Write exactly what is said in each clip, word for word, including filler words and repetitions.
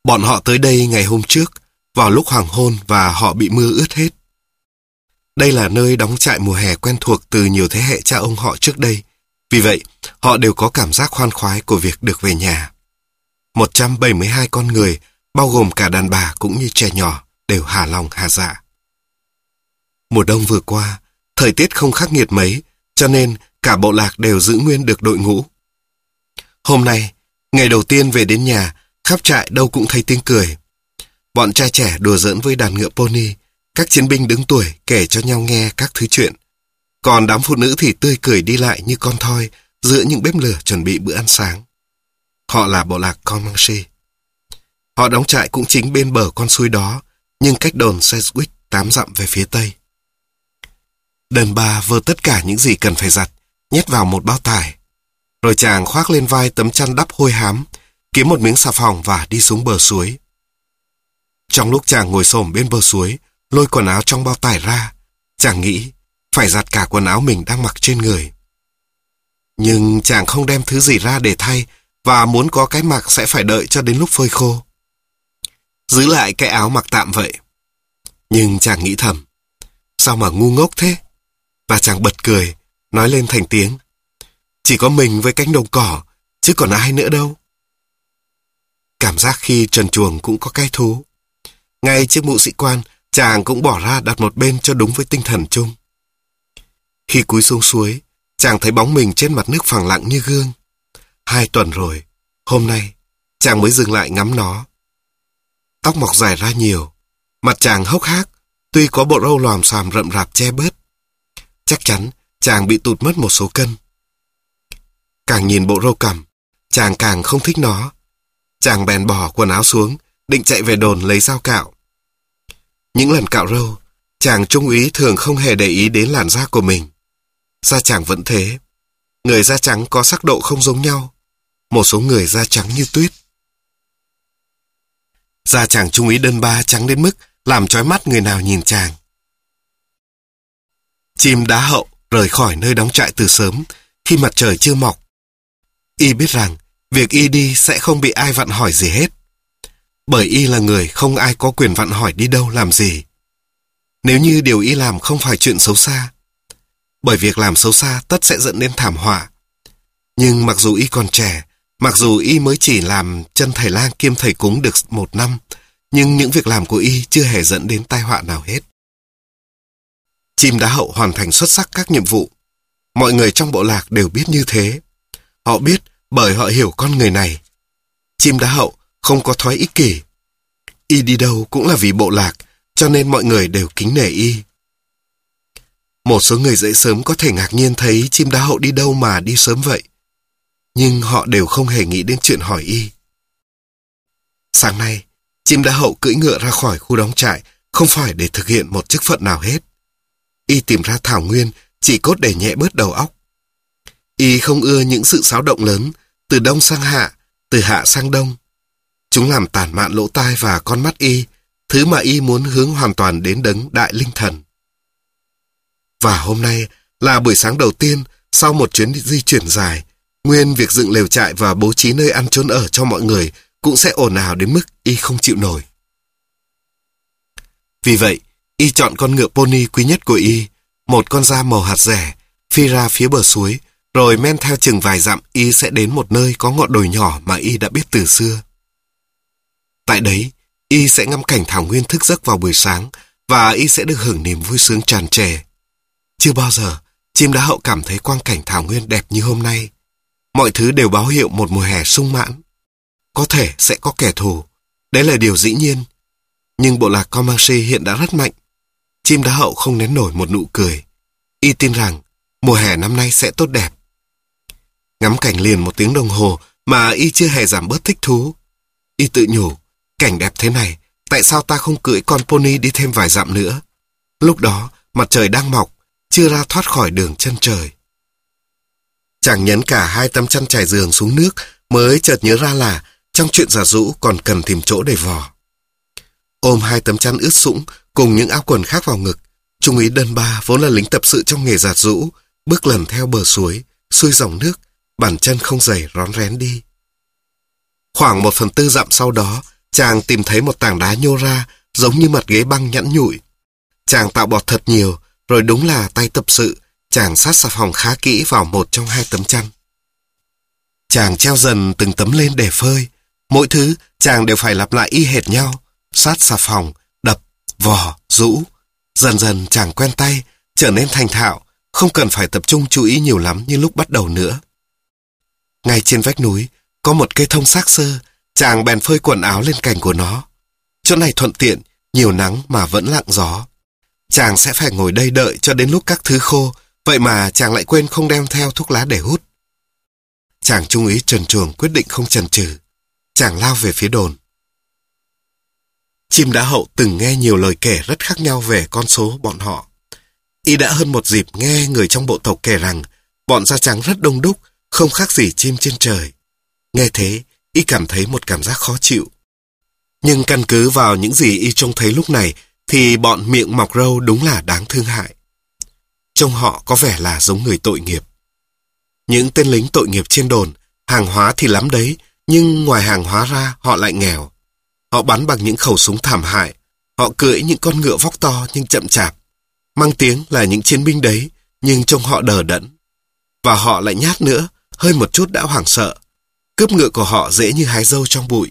Bọn họ tới đây ngày hôm trước, vào lúc hoàng hôn và họ bị mưa ướt hết. Đây là nơi đóng trại mùa hè quen thuộc từ nhiều thế hệ cha ông họ trước đây. Vì vậy, họ đều có cảm giác khoan khoái của việc được về nhà. một trăm bảy mươi hai con người, bao gồm cả đàn bà cũng như trẻ nhỏ, đều hà lòng hà dạ. Mùa đông vừa qua, thời tiết không khắc nghiệt mấy, cho nên cả bộ lạc đều giữ nguyên được đội ngũ. Hôm nay, ngày đầu tiên về đến nhà, khắp trại đâu cũng thấy tiếng cười. Bọn trai trẻ đùa giỡn với đàn ngựa pony, các chiến binh đứng tuổi kể cho nhau nghe các thứ chuyện. Còn đám phụ nữ thì tươi cười đi lại như con thoi giữa những bếp lửa chuẩn bị bữa ăn sáng. Họ là bộ lạc Comanche. Họ đóng trại cũng chính bên bờ con suối đó, nhưng cách đồn Sedgwick tám dặm về phía tây. Đần bà vơ tất cả những gì cần phải giặt, nhét vào một bao tải. Rồi chàng khoác lên vai tấm chăn đắp hôi hám, kiếm một miếng xà phòng và đi xuống bờ suối. Trong lúc chàng ngồi xổm bên bờ suối, lôi quần áo trong bao tải ra, chàng nghĩ phải giặt cả quần áo mình đang mặc trên người. Nhưng chàng không đem thứ gì ra để thay, và muốn có cái mặc sẽ phải đợi cho đến lúc phơi khô. Giữ lại cái áo mặc tạm vậy. Nhưng chàng nghĩ thầm, sao mà ngu ngốc thế? Và chàng bật cười, nói lên thành tiếng, chỉ có mình với cánh đồng cỏ, chứ còn ai nữa đâu. Cảm giác khi trần truồng cũng có cái thú. Ngay chiếc mũ sĩ quan, chàng cũng bỏ ra đặt một bên cho đúng với tinh thần chung. Khi cúi xuống suối, chàng thấy bóng mình trên mặt nước phẳng lặng như gương. Hai tuần rồi, hôm nay, chàng mới dừng lại ngắm nó. Tóc mọc dài ra nhiều, mặt chàng hốc hác, tuy có bộ râu lòm xòm rậm rạp che bớt. Chắc chắn chàng bị tụt mất một số cân. Càng nhìn bộ râu cằm, chàng càng không thích nó. Chàng bèn bỏ quần áo xuống, định chạy về đồn lấy dao cạo. Những lần cạo râu, chàng trung úy thường không hề để ý đến làn da của mình. Da chàng vẫn thế. Người da trắng có sắc độ không giống nhau. Một số người da trắng như tuyết. Da chàng trung úy đơn ba trắng đến mức làm chói mắt người nào nhìn chàng. Chim đá hậu rời khỏi nơi đóng trại từ sớm, khi mặt trời chưa mọc. Y biết rằng việc y đi sẽ không bị ai vặn hỏi gì hết. Bởi y là người không ai có quyền vặn hỏi đi đâu làm gì. Nếu như điều y làm không phải chuyện xấu xa. Bởi việc làm xấu xa tất sẽ dẫn đến thảm họa. Nhưng mặc dù y còn trẻ, mặc dù y mới chỉ làm chân thầy lang kiêm thầy cúng được một năm, nhưng những việc làm của y chưa hề dẫn đến tai họa nào hết. Chim đá hậu hoàn thành xuất sắc các nhiệm vụ. Mọi người trong bộ lạc đều biết như thế. Họ biết bởi họ hiểu con người này. Chim đá hậu không có thói ích kỷ. Y đi đâu cũng là vì bộ lạc, cho nên mọi người đều kính nể y. Một số người dậy sớm có thể ngạc nhiên thấy chim đá hậu đi đâu mà đi sớm vậy. Nhưng họ đều không hề nghĩ đến chuyện hỏi y. Sáng nay, chim đá hậu cưỡi ngựa ra khỏi khu đóng trại, không phải để thực hiện một chức phận nào hết. Y tìm ra thảo nguyên, chỉ cốt để nhẹ bớt đầu óc. Y không ưa những sự xáo động lớn, từ đông sang hạ, từ hạ sang đông. Chúng làm tản mạn lỗ tai và con mắt y, thứ mà y muốn hướng hoàn toàn đến đấng đại linh thần. Và hôm nay là buổi sáng đầu tiên sau một chuyến di chuyển dài, nguyên việc dựng lều trại và bố trí nơi ăn chốn ở cho mọi người cũng sẽ ồn ào đến mức y không chịu nổi. Vì vậy, y chọn con ngựa pony quý nhất của y, một con da màu hạt rẻ, phi ra phía bờ suối, rồi men theo chừng vài dặm y sẽ đến một nơi có ngọn đồi nhỏ mà y đã biết từ xưa. Tại đấy, y sẽ ngắm cảnh thảo nguyên thức giấc vào buổi sáng và y sẽ được hưởng niềm vui sướng tràn trề. Chưa bao giờ, chim đá hậu cảm thấy quang cảnh thảo nguyên đẹp như hôm nay. Mọi thứ đều báo hiệu một mùa hè sung mãn. Có thể sẽ có kẻ thù, đấy là điều dĩ nhiên. Nhưng bộ lạc Comanche hiện đã rất mạnh. Chim đá hậu không nén nổi một nụ cười. Y tin rằng mùa hè năm nay sẽ tốt đẹp. Ngắm cảnh liền một tiếng đồng hồ mà y chưa hề giảm bớt thích thú. Y tự nhủ, cảnh đẹp thế này, tại sao ta không cưỡi con pony đi thêm vài dặm nữa? Lúc đó, mặt trời đang mọc, chưa ra thoát khỏi đường chân trời. Chàng nhấn cả hai tấm chăn trải giường xuống nước, mới chợt nhớ ra là trong chuyện giặt giũ còn cần tìm chỗ để vò. Ôm hai tấm chăn ướt sũng cùng những áo quần khác vào ngực, trung úy Đơn Ba vốn là lính tập sự trong nghề giặt giũ, bước lần theo bờ suối, xuôi dòng nước, bàn chân không giày rón rén đi. Khoảng một phần tư dặm sau đó, chàng tìm thấy một tảng đá nhô ra, giống như mặt ghế băng nhẵn nhụi. Chàng tạo bọt thật nhiều, rồi đúng là tay tập sự, chàng sát xà phòng khá kỹ vào một trong hai tấm chăn. Chàng treo dần từng tấm lên để phơi. Mỗi thứ chàng đều phải lặp lại y hệt nhau, sát xà phòng, đập, vò, rũ. Dần dần chàng quen tay, trở nên thành thạo, không cần phải tập trung chú ý nhiều lắm như lúc bắt đầu nữa. Ngay trên vách núi, có một cây thông xác xơ, chàng bèn phơi quần áo lên cành của nó. Chỗ này thuận tiện, nhiều nắng mà vẫn lặng gió. Chàng sẽ phải ngồi đây đợi cho đến lúc các thứ khô, vậy mà chàng lại quên không đem theo thuốc lá để hút. Chàng trung úy Trần Truồng quyết định không chần chừ. Chàng lao về phía đồn. Chim Đá Hậu từng nghe nhiều lời kể rất khác nhau về con số bọn họ. Y đã hơn một dịp nghe người trong bộ tộc kể rằng bọn da trắng rất đông đúc, không khác gì chim trên trời. Nghe thế, Y cảm thấy một cảm giác khó chịu. Nhưng căn cứ vào những gì Y trông thấy lúc này, thì bọn miệng mọc râu đúng là đáng thương hại. Trông họ có vẻ là giống người tội nghiệp. Những tên lính tội nghiệp trên đồn, hàng hóa thì lắm đấy, nhưng ngoài hàng hóa ra họ lại nghèo. Họ bắn bằng những khẩu súng thảm hại, họ cưỡi những con ngựa vóc to nhưng chậm chạp. Mang tiếng là những chiến binh đấy, nhưng trông họ đờ đẫn. Và họ lại nhát nữa, hơi một chút đã hoảng sợ. Cướp ngựa của họ dễ như hái dâu trong bụi.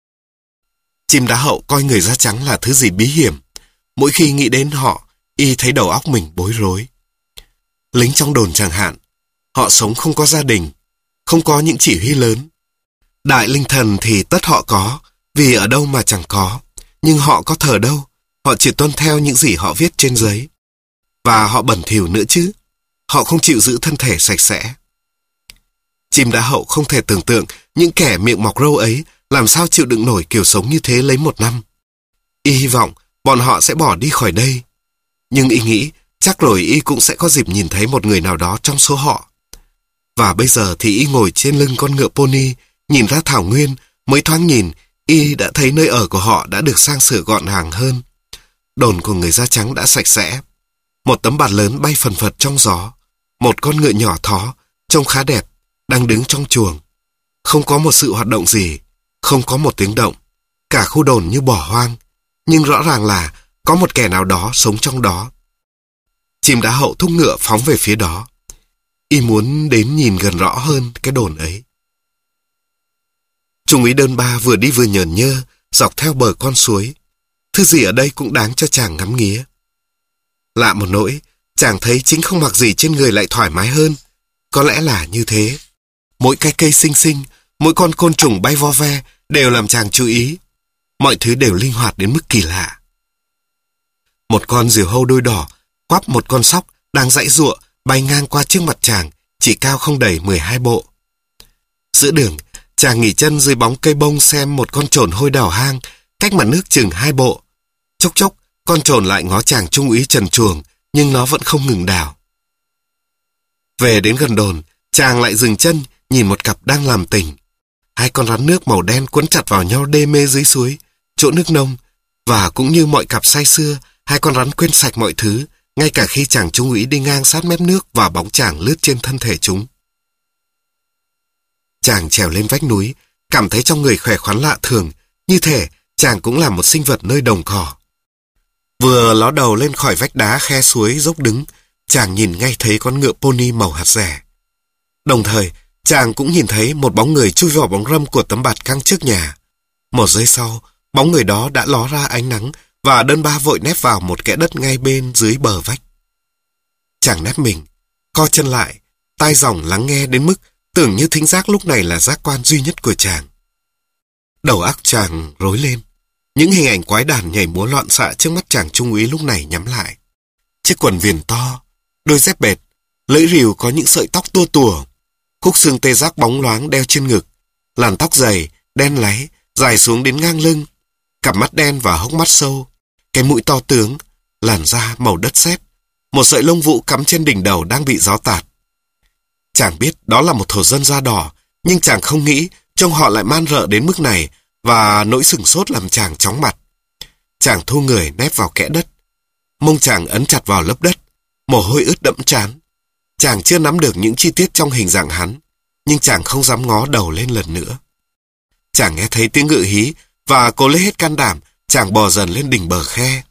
Chim Đá Hậu coi người da trắng là thứ gì bí hiểm. Mỗi khi nghĩ đến họ, Y thấy đầu óc mình bối rối. Lính trong đồn chẳng hạn, họ sống không có gia đình, không có những chỉ huy lớn. Đại linh thần thì tất họ có, vì ở đâu mà chẳng có. Nhưng họ có thờ đâu, họ chỉ tuân theo những gì họ viết trên giấy. Và họ bẩn thỉu nữa chứ, họ không chịu giữ thân thể sạch sẽ. Chim Đá Hậu không thể tưởng tượng những kẻ miệng mọc râu ấy làm sao chịu đựng nổi kiểu sống như thế lấy một năm. Y hy vọng bọn họ sẽ bỏ đi khỏi đây. Nhưng Y nghĩ chắc rồi Y cũng sẽ có dịp nhìn thấy một người nào đó trong số họ. Và bây giờ thì Y ngồi trên lưng con ngựa pony, nhìn ra thảo nguyên, mới thoáng nhìn, Y đã thấy nơi ở của họ đã được sang sửa gọn gàng hơn. Đồn của người da trắng đã sạch sẽ. Một tấm bạt lớn bay phần phật trong gió. Một con ngựa nhỏ thó, trông khá đẹp, đang đứng trong chuồng. Không có một sự hoạt động gì, không có một tiếng động. Cả khu đồn như bỏ hoang, nhưng rõ ràng là có một kẻ nào đó sống trong đó. Chim Đá Hậu thúc ngựa phóng về phía đó. Y muốn đến nhìn gần rõ hơn cái đồn ấy. Trung úy Đơn Ba vừa đi vừa nhờn nhơ, dọc theo bờ con suối. Thứ gì ở đây cũng đáng cho chàng ngắm nghía. Lạ một nỗi, chàng thấy chính không mặc gì trên người lại thoải mái hơn. Có lẽ là như thế. Mỗi cái cây xinh xinh, mỗi con côn trùng bay vo ve đều làm chàng chú ý. Mọi thứ đều linh hoạt đến mức kỳ lạ. Một con diều hâu đuôi đỏ quắp một con sóc đang giãy giụa bay ngang qua trước mặt chàng, chỉ cao không đầy mười hai bộ. Giữa đường, chàng nghỉ chân dưới bóng cây bông xem một con chồn hôi đào hang, cách mặt nước chừng hai bộ. Chốc chốc, con chồn lại ngó chàng trung úy Trần Truồng, nhưng nó vẫn không ngừng đào. Về đến gần đồn, chàng lại dừng chân, nhìn một cặp đang làm tình. Hai con rắn nước màu đen quấn chặt vào nhau đê mê dưới suối, chỗ nước nông. Và cũng như mọi cặp say sưa, hai con rắn quên sạch mọi thứ, ngay cả khi chàng trung úy đi ngang sát mép nước và bóng chàng lướt trên thân thể chúng. Chàng trèo lên vách núi, cảm thấy trong người khỏe khoắn lạ thường, như thể chàng cũng là một sinh vật nơi đồng cỏ. Vừa ló đầu lên khỏi vách đá khe suối dốc đứng, chàng nhìn ngay thấy con ngựa pony màu hạt rẻ. Đồng thời, chàng cũng nhìn thấy một bóng người chui vào bóng râm của tấm bạt căng trước nhà. Một giây sau, bóng người đó đã ló ra ánh nắng và Đơn Ba vội nép vào một kẽ đất ngay bên dưới bờ vách. Chàng nép mình, co chân lại, tai dòng lắng nghe đến mức tưởng như thính giác lúc này là giác quan duy nhất của chàng. Đầu óc chàng rối lên. Những hình ảnh quái đản nhảy múa loạn xạ trước mắt chàng trung úy lúc này nhắm lại. Chiếc quần viền to, đôi dép bệt, lưỡi rìu có những sợi tóc tua tủa, khúc xương tê giác bóng loáng đeo trên ngực, làn tóc dày, đen láy, dài xuống đến ngang lưng, cặp mắt đen và hốc mắt sâu, cái mũi to tướng, làn da màu đất sét, một sợi lông vũ cắm trên đỉnh đầu đang bị gió tạt. Chàng biết đó là một thổ dân da đỏ, nhưng chàng không nghĩ trông họ lại man rợ đến mức này, và nỗi sửng sốt làm chàng chóng mặt. Chàng thu người nép vào kẽ đất, mông chàng ấn chặt vào lớp đất, mồ hôi ướt đẫm trán. Chàng chưa nắm được những chi tiết trong hình dạng hắn, nhưng chàng không dám ngó đầu lên lần nữa. Chàng nghe thấy tiếng ngựa hí và cố lấy hết can đảm, chàng bò dần lên đỉnh bờ khe.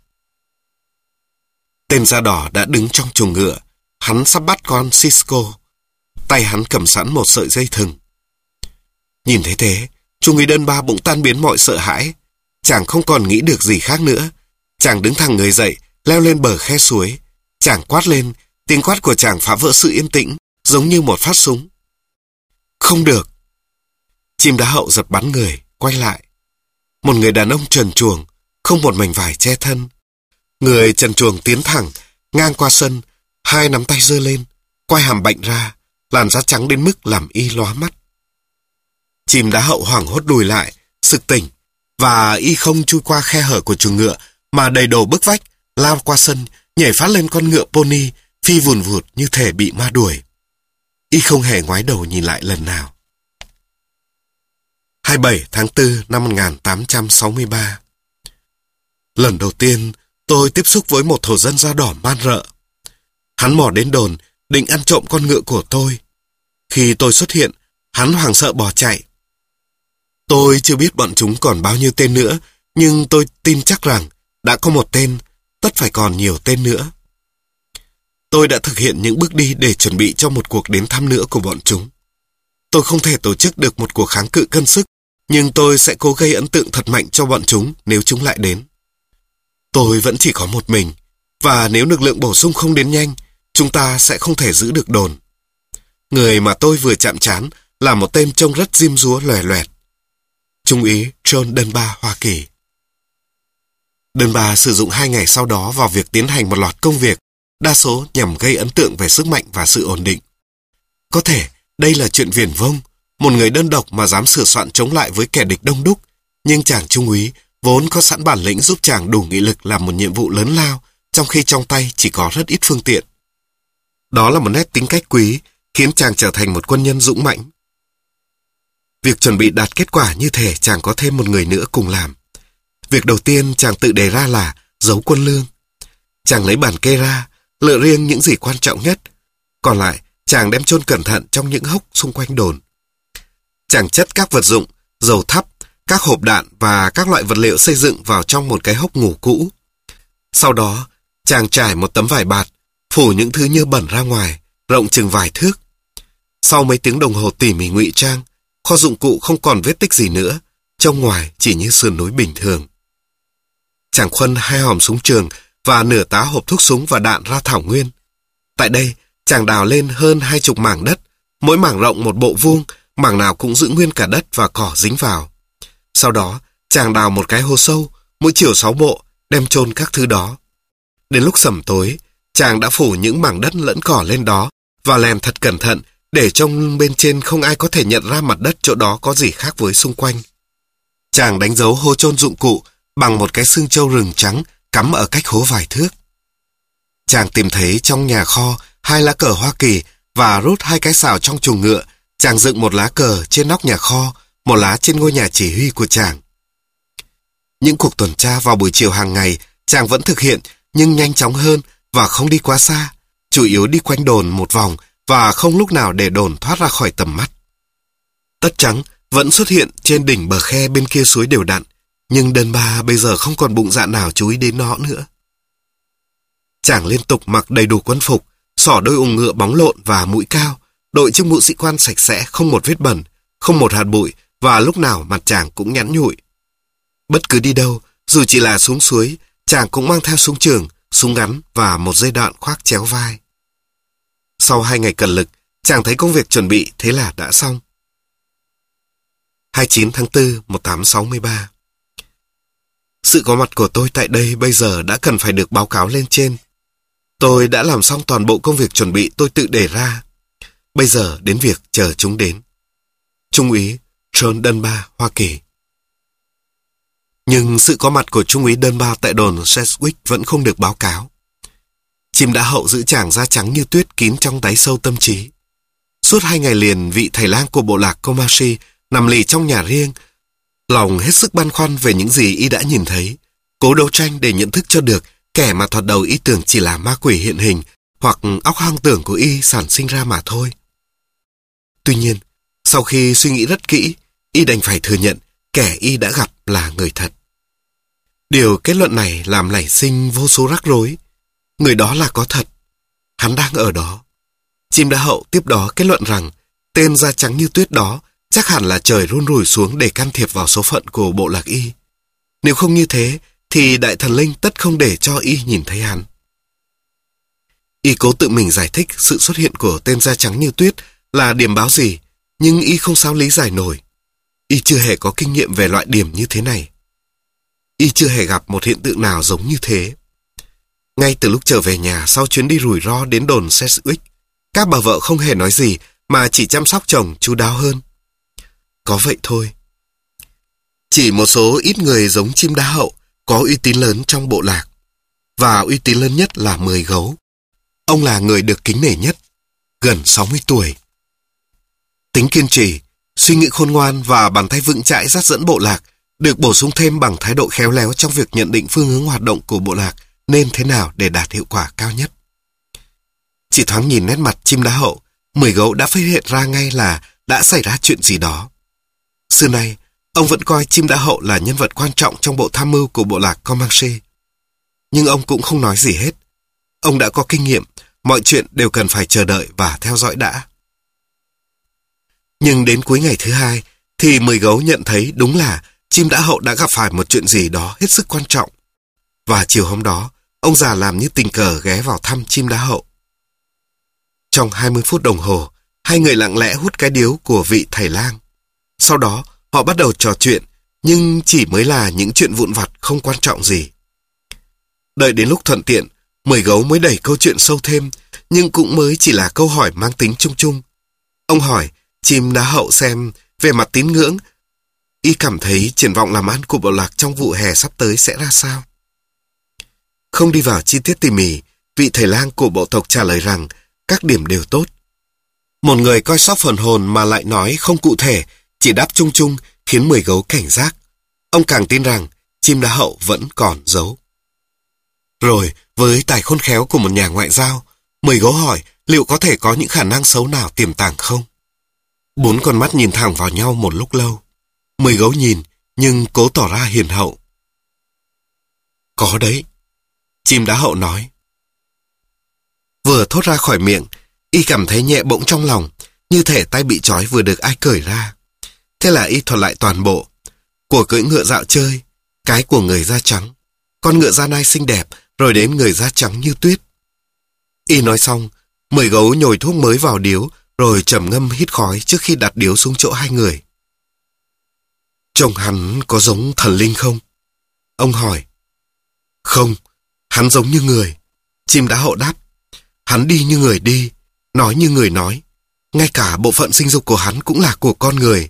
Tên da đỏ đã đứng trong chuồng ngựa, hắn sắp bắt con Cisco. Tay hắn cầm sẵn một sợi dây thừng. Nhìn thấy thế, Trung úy Đơn Ba bỗng tan biến mọi sợ hãi. Chàng không còn nghĩ được gì khác nữa. Chàng đứng thẳng người dậy, leo lên bờ khe suối. Chàng quát lên, tiếng quát của chàng phá vỡ sự yên tĩnh, giống như một phát súng. Không được. Chim đá hậu giật bắn người, quay lại. Một người đàn ông trần truồng, không một mảnh vải che thân. Người trần truồng tiến thẳng, ngang qua sân, hai nắm tay giơ lên, quay hàm bệnh ra, làn da trắng đến mức làm y lóa mắt. Chim đá hậu hoảng hốt lùi lại, sực tỉnh, và y không chui qua khe hở của chuồng ngựa, mà đầy đồ bức vách, lao qua sân, nhảy phát lên con ngựa pony, phi vùn vụt như thể bị ma đuổi. Y không hề ngoái đầu nhìn lại lần nào. hai mươi bảy tháng tư năm một nghìn tám trăm sáu mươi ba. Lần đầu tiên, tôi tiếp xúc với một thổ dân da đỏ man rợ. Hắn mò đến đồn, định ăn trộm con ngựa của tôi. Khi tôi xuất hiện, hắn hoảng sợ bỏ chạy. Tôi chưa biết bọn chúng còn bao nhiêu tên nữa, nhưng tôi tin chắc rằng đã có một tên, tất phải còn nhiều tên nữa. Tôi đã thực hiện những bước đi để chuẩn bị cho một cuộc đến thăm nữa của bọn chúng. Tôi không thể tổ chức được một cuộc kháng cự cân sức, nhưng tôi sẽ cố gây ấn tượng thật mạnh cho bọn chúng nếu chúng lại đến. Tôi vẫn chỉ có một mình, và nếu lực lượng bổ sung không đến nhanh, chúng ta sẽ không thể giữ được đồn. Người mà tôi vừa chạm trán là một tên trông rất diêm dúa lòe loẹt. Trung úy John Đơn Ba, Hoa Kỳ. Đơn Ba sử dụng hai ngày sau đó vào việc tiến hành một loạt công việc, đa số nhằm gây ấn tượng về sức mạnh và sự ổn định. Có thể đây là chuyện viển vông, một người đơn độc mà dám sửa soạn chống lại với kẻ địch đông đúc, nhưng chàng trung úy vốn có sẵn bản lĩnh giúp chàng đủ nghị lực làm một nhiệm vụ lớn lao, trong khi trong tay chỉ có rất ít phương tiện. Đó là một nét tính cách quý, khiến chàng trở thành một quân nhân dũng mãnh. Việc chuẩn bị đạt kết quả như thể chàng có thêm một người nữa cùng làm. Việc đầu tiên chàng tự đề ra là giấu quân lương. Chàng lấy bản kê ra, lựa riêng những gì quan trọng nhất. Còn lại, chàng đem chôn cẩn thận trong những hốc xung quanh đồn. Chàng chất các vật dụng, dầu thắp, các hộp đạn và các loại vật liệu xây dựng vào trong một cái hốc ngủ cũ. Sau đó, chàng trải một tấm vải bạt, phủ những thứ nhơ bẩn ra ngoài, rộng chừng vài thước. Sau mấy tiếng đồng hồ tỉ mỉ ngụy trang, kho dụng cụ không còn vết tích gì nữa, trong ngoài chỉ như sườn núi bình thường. Chàng khuân hai hòm súng trường và nửa tá hộp thuốc súng và đạn ra thảo nguyên. Tại đây, chàng đào lên hơn hai chục mảng đất, mỗi mảng rộng một bộ vuông, mảng nào cũng giữ nguyên cả đất và cỏ dính vào. Sau đó, chàng đào một cái hố sâu, mỗi chiều sáu bộ, đem chôn các thứ đó. Đến lúc sẩm tối, chàng đã phủ những mảng đất lẫn cỏ lên đó và lèn thật cẩn thận để trong bên trên không ai có thể nhận ra mặt đất chỗ đó có gì khác với xung quanh. Chàng đánh dấu hố chôn dụng cụ bằng một cái xương trâu rừng trắng cắm ở cách hố vài thước. Chàng tìm thấy trong nhà kho hai lá cờ Hoa Kỳ và rút hai cái sào trong chuồng ngựa. Chàng dựng một lá cờ trên nóc nhà kho, một lá trên ngôi nhà chỉ huy của chàng. Những cuộc tuần tra vào buổi chiều hàng ngày chàng vẫn thực hiện, nhưng nhanh chóng hơn và không đi quá xa, chủ yếu đi quanh đồn một vòng và không lúc nào để đồn thoát ra khỏi tầm mắt. Tất trắng vẫn xuất hiện trên đỉnh bờ khe bên kia suối đều đặn, nhưng Đơn Ba bây giờ không còn bụng dạ nào chú ý đến nó nữa. Chàng liên tục mặc đầy đủ quân phục, xỏ đôi ủng ngựa bóng lộn và mũi cao, đội chiếc mũ sĩ quan sạch sẽ, không một vết bẩn, không một hạt bụi, và lúc nào mặt chàng cũng nhẵn nhụi. Bất cứ đi đâu, dù chỉ là xuống suối, chàng cũng mang theo súng trường, súng ngắn và một dây đạn khoác chéo vai. Sau hai ngày cần lực, chàng thấy công việc chuẩn bị thế là đã xong. hai mươi chín tháng tư một nghìn tám trăm sáu mươi ba. Sự có mặt của tôi tại đây bây giờ đã cần phải được báo cáo lên trên. Tôi đã làm xong toàn bộ công việc chuẩn bị tôi tự đề ra. Bây giờ đến việc chờ chúng đến. Trung úy John Đơn Ba, Hoa Kỳ. Nhưng sự có mặt của Trung úy Đơn Ba tại đồn Sedgwick vẫn không được báo cáo. Chim đã hậu giữ chàng da trắng như tuyết kín trong đáy sâu tâm trí. Suốt hai ngày liền, vị thầy lang của bộ lạc Comanche nằm lì trong nhà riêng, lòng hết sức băn khoăn về những gì y đã nhìn thấy, cố đấu tranh để nhận thức cho được kẻ mà thoạt đầu y tưởng chỉ là ma quỷ hiện hình hoặc óc hoang tưởng của y sản sinh ra mà thôi. Tuy nhiên, sau khi suy nghĩ rất kỹ, y đành phải thừa nhận kẻ y đã gặp là người thật. Điều kết luận này làm nảy sinh vô số rắc rối. Người đó là có thật. Hắn đang ở đó. Chim Đá Hậu tiếp đó kết luận rằng tên da trắng như tuyết đó chắc hẳn là trời run rủi xuống để can thiệp vào số phận của bộ lạc y. Nếu không như thế, thì đại thần linh tất không để cho y nhìn thấy hắn. Y cố tự mình giải thích sự xuất hiện của tên da trắng như tuyết là điểm báo gì, nhưng y không sao lý giải nổi. Y chưa hề có kinh nghiệm về loại điểm như thế này. Y chưa hề gặp một hiện tượng nào giống như thế. Ngay từ lúc trở về nhà sau chuyến đi rủi ro đến đồn Sedgwick, các bà vợ không hề nói gì mà chỉ chăm sóc chồng chu đáo hơn. Có vậy thôi. Chỉ một số ít người giống Chim Đá Hậu có uy tín lớn trong bộ lạc, và uy tín lớn nhất là Mười Gấu. Ông là người được kính nể nhất, gần sáu mươi tuổi. Tính kiên trì, suy nghĩ khôn ngoan và bàn tay vững chãi dắt dẫn bộ lạc được bổ sung thêm bằng thái độ khéo léo trong việc nhận định phương hướng hoạt động của bộ lạc nên thế nào để đạt hiệu quả cao nhất. Chỉ thoáng nhìn nét mặt Chim Đá Hậu, Mười Gấu đã phát hiện ra ngay là đã xảy ra chuyện gì đó. Xưa nay, ông vẫn coi Chim Đá Hậu là nhân vật quan trọng trong bộ tham mưu của bộ lạc Comanche. Nhưng ông cũng không nói gì hết. Ông đã có kinh nghiệm, mọi chuyện đều cần phải chờ đợi và theo dõi đã. Nhưng đến cuối ngày thứ hai, thì Mười Gấu nhận thấy đúng là Chim Đá Hậu đã gặp phải một chuyện gì đó hết sức quan trọng. Và chiều hôm đó, ông già làm như tình cờ ghé vào thăm Chim Đá Hậu. Trong hai mươi phút đồng hồ, hai người lặng lẽ hút cái điếu của vị thầy lang. Sau đó, họ bắt đầu trò chuyện, nhưng chỉ mới là những chuyện vụn vặt không quan trọng gì. Đợi đến lúc thuận tiện, Mười Gấu mới đẩy câu chuyện sâu thêm, nhưng cũng mới chỉ là câu hỏi mang tính chung chung. Ông hỏi Chim Đá Hậu xem về mặt tín ngưỡng, y cảm thấy triển vọng làm ăn của bộ lạc trong vụ hè sắp tới sẽ ra sao. Không đi vào chi tiết tỉ mỉ, vị thầy lang của bộ tộc trả lời rằng các điểm đều tốt. Một người coi sóc phần hồn mà lại nói không cụ thể, chỉ đáp chung chung khiến Mười Gấu cảnh giác. Ông càng tin rằng Chim Đá Hậu vẫn còn giấu. Rồi, với tài khôn khéo của một nhà ngoại giao, Mười Gấu hỏi liệu có thể có những khả năng xấu nào tiềm tàng không? Bốn con mắt nhìn thẳng vào nhau một lúc lâu. Mười Gấu nhìn, nhưng cố tỏ ra hiền hậu. Có đấy, Chim Đá Hậu nói. Vừa thốt ra khỏi miệng, y cảm thấy nhẹ bỗng trong lòng, như thể tay bị trói vừa được ai cởi ra. Thế là y thuật lại toàn bộ. Của cưỡi ngựa dạo chơi, cái của người da trắng, con ngựa da nai xinh đẹp, rồi đến người da trắng như tuyết. Y nói xong, Mười Gấu nhồi thuốc mới vào điếu, rồi trầm ngâm hít khói trước khi đặt điếu xuống chỗ hai người. Trông hắn có giống thần linh không? Ông hỏi. Không, hắn giống như người. Chim Đá Hậu đáp. Hắn đi như người đi, nói như người nói. Ngay cả bộ phận sinh dục của hắn cũng là của con người.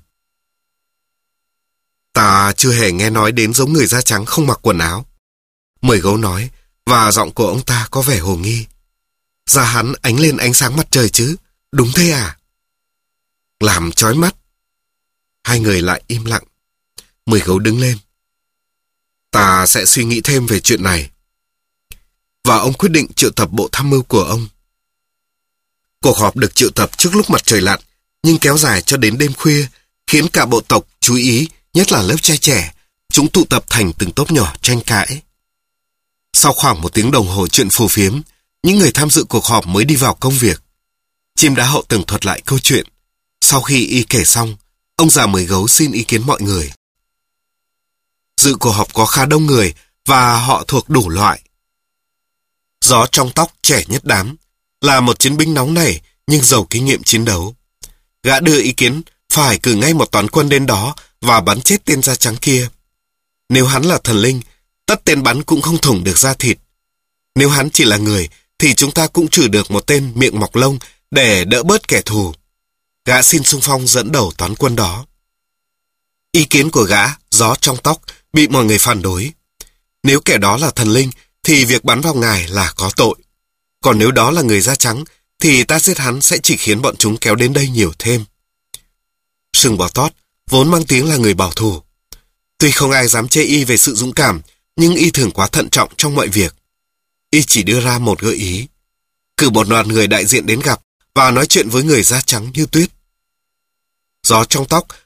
Ta chưa hề nghe nói đến giống người da trắng không mặc quần áo. Mười Gấu nói, và giọng của ông ta có vẻ hồ nghi. Da hắn ánh lên ánh sáng mặt trời chứ, đúng thế à? Làm chói mắt. Hai người lại im lặng. Mười Gấu đứng lên. Ta sẽ suy nghĩ thêm về chuyện này. Và ông quyết định triệu tập bộ tham mưu của ông. Cuộc họp được triệu tập trước lúc mặt trời lặn, nhưng kéo dài cho đến đêm khuya, khiến cả bộ tộc chú ý, nhất là lớp trai trẻ. Chúng tụ tập thành từng tốp nhỏ tranh cãi. Sau khoảng một tiếng đồng hồ chuyện phù phiếm, những người tham dự cuộc họp mới đi vào công việc. Chim Đá Hậu tường thuật lại câu chuyện. Sau khi y kể xong, ông già Mười Gấu xin ý kiến mọi người. Dự cuộc họp có khá đông người và họ thuộc đủ loại. Gió trong tóc trẻ nhất đám, là một chiến binh nóng nảy nhưng giàu kinh nghiệm chiến đấu. Gã đưa ý kiến phải cử ngay một toán quân đến đó và bắn chết tên da trắng kia. Nếu hắn là thần linh, tất tên bắn cũng không thủng được da thịt. Nếu hắn chỉ là người, thì chúng ta cũng trừ được một tên miệng mọc lông để đỡ bớt kẻ thù. Gã xin xung phong dẫn đầu toán quân đó. Ý kiến của gã, gió trong tóc, bị mọi người phản đối. Nếu kẻ đó là thần linh, thì việc bắn vào ngài là có tội. Còn nếu đó là người da trắng, thì ta giết hắn sẽ chỉ khiến bọn chúng kéo đến đây nhiều thêm. Sừng Bò Tót vốn mang tiếng là người bảo thủ. Tuy không ai dám chê y về sự dũng cảm, nhưng y thường quá thận trọng trong mọi việc. Y chỉ đưa ra một gợi ý. Cử một đoàn người đại diện đến gặp và nói chuyện với người da trắng như tuyết. Gió trong tóc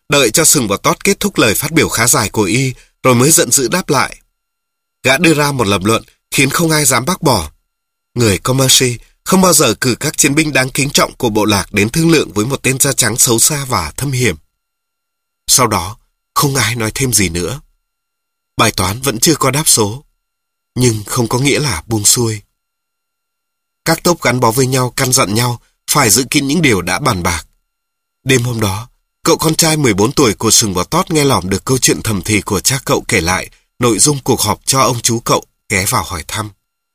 đợi cho Sừng Bò Tót kết thúc lời phát biểu khá dài của y, rồi mới giận dữ đáp lại. Gã đưa ra một lập luận khiến không ai dám bác bỏ. Người Comanche không bao giờ cử các chiến binh đáng kính trọng của bộ lạc đến thương lượng với một tên da trắng xấu xa và thâm hiểm. Sau đó, không ai nói thêm gì nữa. Bài toán vẫn chưa có đáp số, nhưng không có nghĩa là buông xuôi. Các tốp gắn bó với nhau căn dặn nhau phải giữ kín những điều đã bàn bạc. Đêm hôm đó, cậu con trai mười bốn tuổi của Sừng Bò Tót nghe lỏm được câu chuyện thầm thì của cha cậu kể lại nội dung cuộc họp cho ông chú cậu ghé vào hỏi thăm.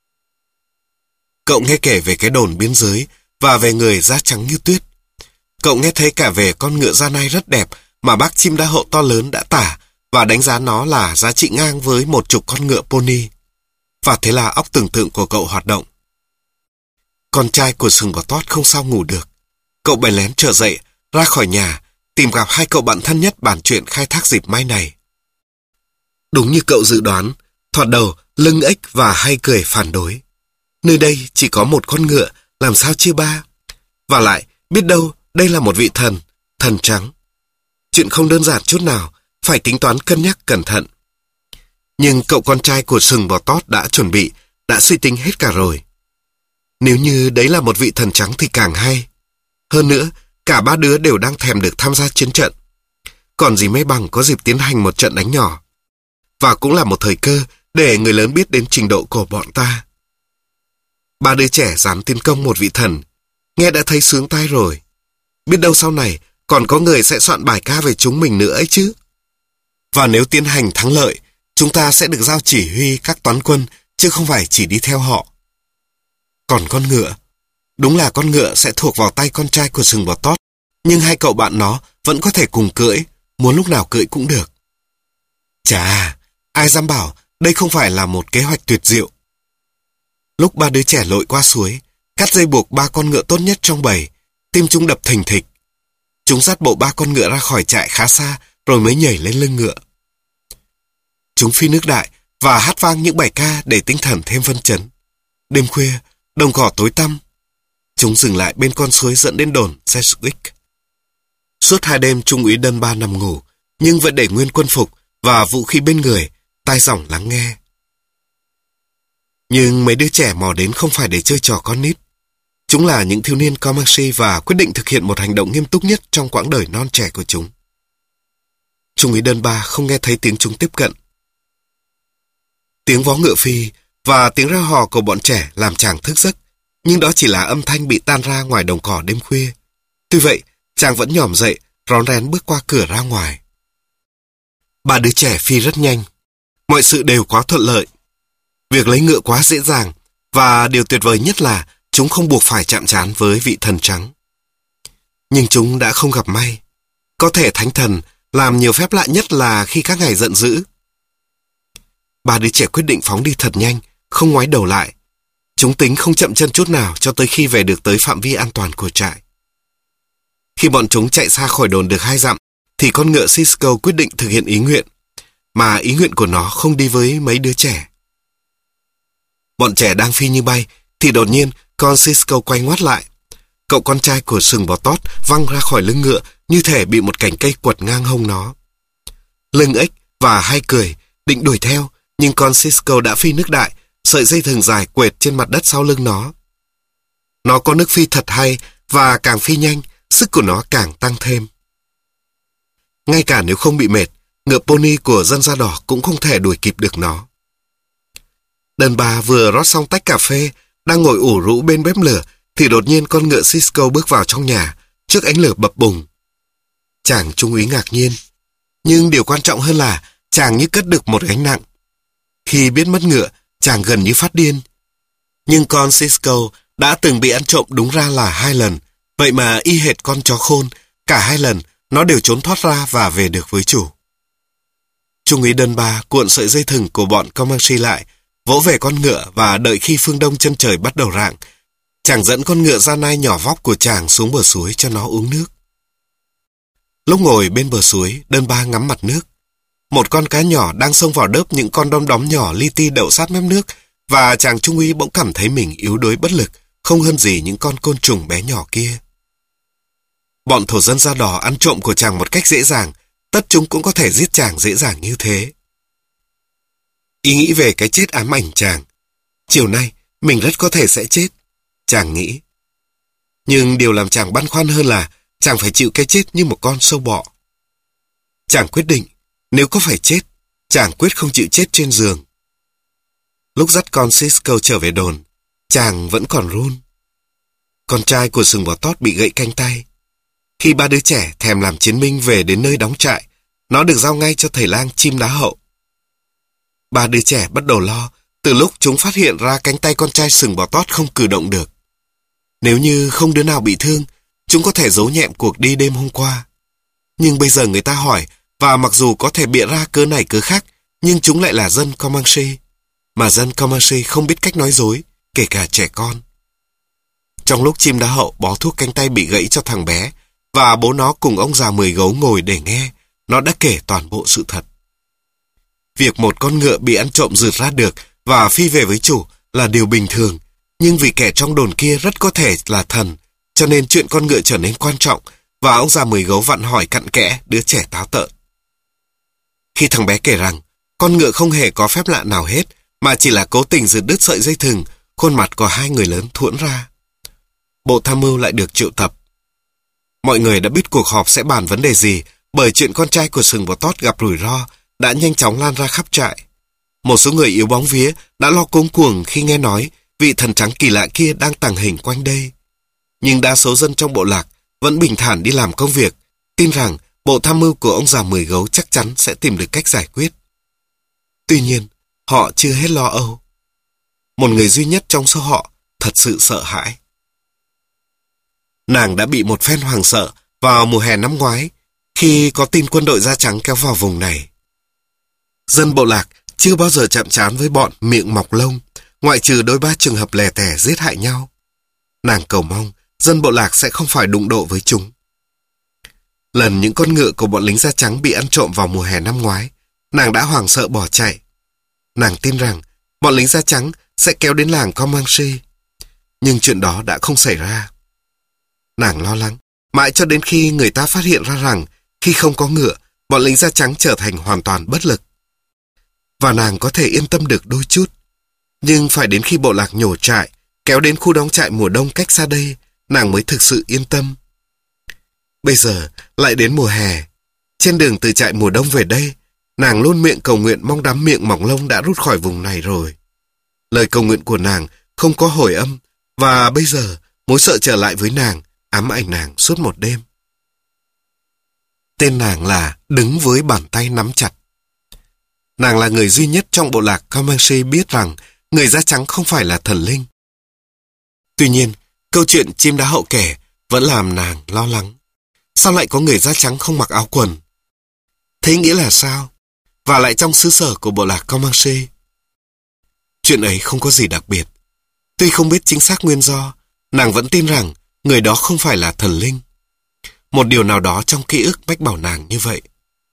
Cậu nghe kể về cái đồn biên giới và về người da trắng như tuyết. Cậu nghe thấy cả về con ngựa da nai rất đẹp mà bác chim đa hậu to lớn đã tả và đánh giá nó là giá trị ngang với một chục con ngựa pony. Và thế là óc tưởng tượng của cậu hoạt động. Con trai của Sừng Bò Tót không sao ngủ được. Cậu bèn lén trở dậy, ra khỏi nhà, tìm gặp hai cậu bạn thân nhất bàn chuyện khai thác dịp mai này. Đúng như cậu dự đoán, thoạt đầu Lưng Ếch và Hay Cười phản đối. Nơi đây chỉ có một con ngựa, làm sao chia ba? Và lại, biết đâu đây là một vị thần, thần trắng. Chuyện không đơn giản chút nào, phải tính toán cân nhắc cẩn thận. Nhưng cậu con trai của Sừng Bò Tót đã chuẩn bị, đã suy tính hết cả rồi. Nếu như đấy là một vị thần trắng thì càng hay. Hơn nữa, cả ba đứa đều đang thèm được tham gia chiến trận. Còn gì mấy bằng có dịp tiến hành một trận đánh nhỏ. Và cũng là một thời cơ để người lớn biết đến trình độ của bọn ta. Ba đứa trẻ dám tiến công một vị thần, nghe đã thấy sướng tai rồi. Biết đâu sau này còn có người sẽ soạn bài ca về chúng mình nữa ấy chứ. Và nếu tiến hành thắng lợi, chúng ta sẽ được giao chỉ huy các toán quân, chứ không phải chỉ đi theo họ. Còn con ngựa, đúng là con ngựa sẽ thuộc vào tay con trai của Sừng Bò Tót, nhưng hai cậu bạn nó vẫn có thể cùng cưỡi, muốn lúc nào cưỡi cũng được. Chà, ai dám bảo đây không phải là một kế hoạch tuyệt diệu. Lúc ba đứa trẻ lội qua suối, cắt dây buộc ba con ngựa tốt nhất trong bầy, tim chúng đập thình thịch. Chúng dắt bộ ba con ngựa ra khỏi trại khá xa, rồi mới nhảy lên lưng ngựa. Chúng phi nước đại và hát vang những bài ca để tinh thần thêm phấn chấn. Đêm khuya, đồng cỏ tối tăm. Chúng dừng lại bên con suối dẫn đến đồn Sedgwick. Suốt hai đêm Trung úy Đơn Ba nằm ngủ, nhưng vẫn để nguyên quân phục và vũ khí bên người, tai dỏng lắng nghe. Nhưng mấy đứa trẻ mò đến không phải để chơi trò con nít. Chúng là những thiếu niên Comanche và quyết định thực hiện một hành động nghiêm túc nhất trong quãng đời non trẻ của chúng. Trung úy Đơn Ba không nghe thấy tiếng chúng tiếp cận. Tiếng vó ngựa phi và tiếng reo hò của bọn trẻ làm chàng thức giấc, nhưng đó chỉ là âm thanh bị tan ra ngoài đồng cỏ đêm khuya. Tuy vậy, chàng vẫn nhỏm dậy, rón rén bước qua cửa ra ngoài. Ba đứa trẻ phi rất nhanh. Mọi sự đều quá thuận lợi. Việc lấy ngựa quá dễ dàng, và điều tuyệt vời nhất là chúng không buộc phải chạm trán với vị thần trắng. Nhưng chúng đã không gặp may. Có thể thánh thần làm nhiều phép lạ nhất là khi các ngài giận dữ. Ba đứa trẻ quyết định phóng đi thật nhanh, không ngoái đầu lại. Chúng tính không chậm chân chút nào cho tới khi về được tới phạm vi an toàn của trại. Khi bọn chúng chạy xa khỏi đồn được hai dặm, thì con ngựa Cisco quyết định thực hiện ý nguyện, mà ý nguyện của nó không đi với mấy đứa trẻ. Bọn trẻ đang phi như bay, thì đột nhiên con Cisco quay ngoắt lại. Cậu con trai của Sừng Bò Tót văng ra khỏi lưng ngựa như thể bị một cành cây quật ngang hông nó. Lưng Ếch và Hay Cười định đuổi theo, nhưng con Cisco đã phi nước đại, sợi dây thừng dài quệt trên mặt đất sau lưng nó. Nó có nước phi thật hay, và càng phi nhanh, sức của nó càng tăng thêm. Ngay cả nếu không bị mệt, ngựa pony của dân da đỏ cũng không thể đuổi kịp được nó. Đơn Ba vừa rót xong tách cà phê, đang ngồi ủ rũ bên bếp lửa, thì đột nhiên con ngựa Cisco bước vào trong nhà, trước ánh lửa bập bùng. Chàng trung úy ngạc nhiên, nhưng điều quan trọng hơn là chàng như cất được một gánh nặng. Khi biết mất ngựa, chàng gần như phát điên. Nhưng con Cisco đã từng bị ăn trộm đúng ra là hai lần, vậy mà y hệt con chó khôn, cả hai lần nó đều trốn thoát ra và về được với chủ. Trung úy Đơn Ba cuộn sợi dây thừng của bọn Comanche lại, vỗ về con ngựa và đợi khi phương đông chân trời bắt đầu rạng, chàng dẫn con ngựa da nai nhỏ vóc của chàng xuống bờ suối cho nó uống nước. Lúc ngồi bên bờ suối, Đơn Ba ngắm mặt nước. Một con cá nhỏ đang xông vào đớp những con đom đóm nhỏ li ti đậu sát mép nước, và chàng trung úy bỗng cảm thấy mình yếu đuối bất lực, không hơn gì những con côn trùng bé nhỏ kia. Bọn thổ dân da đỏ ăn trộm của chàng một cách dễ dàng, tất chúng cũng có thể giết chàng dễ dàng như thế. Ý nghĩ về cái chết ám ảnh chàng. Chiều nay, mình rất có thể sẽ chết, chàng nghĩ. Nhưng điều làm chàng băn khoăn hơn là chàng phải chịu cái chết như một con sâu bọ. Chàng quyết định, nếu có phải chết, chàng quyết không chịu chết trên giường. Lúc dắt con Cisco trở về đồn, chàng vẫn còn run. Con trai của sừng bò tót bị gãy cánh tay. Khi ba đứa trẻ thèm làm chiến binh về đến nơi đóng trại, nó được giao ngay cho thầy lang chim đá hậu. Ba đứa trẻ bắt đầu lo từ lúc chúng phát hiện ra cánh tay con trai sừng bò tót không cử động được. Nếu như không đứa nào bị thương, chúng có thể giấu nhẹm cuộc đi đêm hôm qua. Nhưng bây giờ người ta hỏi, và mặc dù có thể bịa ra cớ này cớ khác, nhưng chúng lại là dân Comanche. Mà dân Comanche không biết cách nói dối, kể cả trẻ con. Trong lúc chim đá hậu bó thuốc cánh tay bị gãy cho thằng bé, và bố nó cùng ông già mười gấu ngồi để nghe, nó đã kể toàn bộ sự thật. Việc một con ngựa bị ăn trộm rượt ra được và phi về với chủ là điều bình thường, nhưng vì kẻ trong đồn kia rất có thể là thần, cho nên chuyện con ngựa trở nên quan trọng, và ông già mười gấu vặn hỏi cặn kẽ đứa trẻ táo tợn. Khi thằng bé kể rằng con ngựa không hề có phép lạ nào hết, mà chỉ là cố tình rượt đứt sợi dây thừng, khuôn mặt của hai người lớn thuẫn ra. Bộ tham mưu lại được triệu tập. Mọi người đã biết cuộc họp sẽ bàn vấn đề gì, bởi chuyện con trai của sừng bò tót gặp rủi ro đã nhanh chóng lan ra khắp trại. Một số người yếu bóng vía đã lo cuống cuồng khi nghe nói vị thần trắng kỳ lạ kia đang tàng hình quanh đây. Nhưng đa số dân trong bộ lạc vẫn bình thản đi làm công việc, tin rằng bộ tham mưu của ông già mười gấu chắc chắn sẽ tìm được cách giải quyết. Tuy nhiên, họ chưa hết lo âu. Một người duy nhất trong số họ thật sự sợ hãi. Nàng đã bị một phen hoảng sợ vào mùa hè năm ngoái khi có tin quân đội da trắng kéo vào vùng này. Dân bộ lạc chưa bao giờ chạm trán với bọn miệng mọc lông, ngoại trừ đôi ba trường hợp lẻ tẻ giết hại nhau. Nàng cầu mong dân bộ lạc sẽ không phải đụng độ với chúng. Lần những con ngựa của bọn lính da trắng bị ăn trộm vào mùa hè năm ngoái, nàng đã hoảng sợ bỏ chạy. Nàng tin rằng bọn lính da trắng sẽ kéo đến làng Comanche. Nhưng chuyện đó đã không xảy ra. Nàng lo lắng, mãi cho đến khi người ta phát hiện ra rằng khi không có ngựa, bọn lính da trắng trở thành hoàn toàn bất lực. Và nàng có thể yên tâm được đôi chút. Nhưng phải đến khi bộ lạc nhổ trại, kéo đến khu đóng trại mùa đông cách xa đây, nàng mới thực sự yên tâm. Bây giờ, lại đến mùa hè. Trên đường từ trại mùa đông về đây, nàng luôn miệng cầu nguyện mong đám miệng mỏng lông đã rút khỏi vùng này rồi. Lời cầu nguyện của nàng không có hồi âm, và bây giờ mối sợ trở lại với nàng, ám ảnh nàng suốt một đêm. Tên nàng là Đứng với bàn tay nắm chặt. Nàng là người duy nhất trong bộ lạc Comanche biết rằng người da trắng không phải là thần linh. Tuy nhiên, câu chuyện chim đá hậu kể vẫn làm nàng lo lắng. Sao lại có người da trắng không mặc áo quần? Thế nghĩa là sao? Và lại trong xứ sở của bộ lạc Comanche. Chuyện ấy không có gì đặc biệt. Tuy không biết chính xác nguyên do, nàng vẫn tin rằng người đó không phải là thần linh. Một điều nào đó trong ký ức mách bảo nàng như vậy.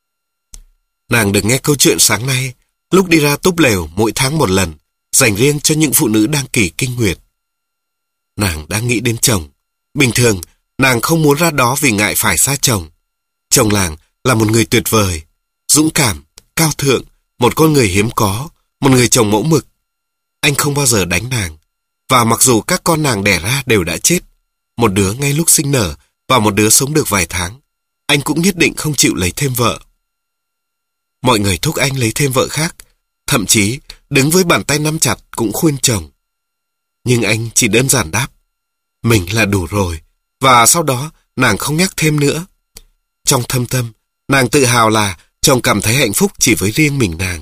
Nàng được nghe câu chuyện sáng nay, lúc đi ra túp lều mỗi tháng một lần, dành riêng cho những phụ nữ đang kỳ kinh nguyệt. Nàng đang nghĩ đến chồng. Bình thường, nàng không muốn ra đó vì ngại phải xa chồng. Chồng nàng là một người tuyệt vời, dũng cảm, cao thượng, một con người hiếm có, một người chồng mẫu mực. Anh không bao giờ đánh nàng. Và mặc dù các con nàng đẻ ra đều đã chết, một đứa ngay lúc sinh nở và một đứa sống được vài tháng, anh cũng nhất định không chịu lấy thêm vợ. Mọi người thúc anh lấy thêm vợ khác, thậm chí đứng với bàn tay nắm chặt cũng khuyên chồng. Nhưng anh chỉ đơn giản đáp, mình là đủ rồi, và sau đó nàng không nhắc thêm nữa. Trong thâm tâm, nàng tự hào là chồng cảm thấy hạnh phúc chỉ với riêng mình nàng.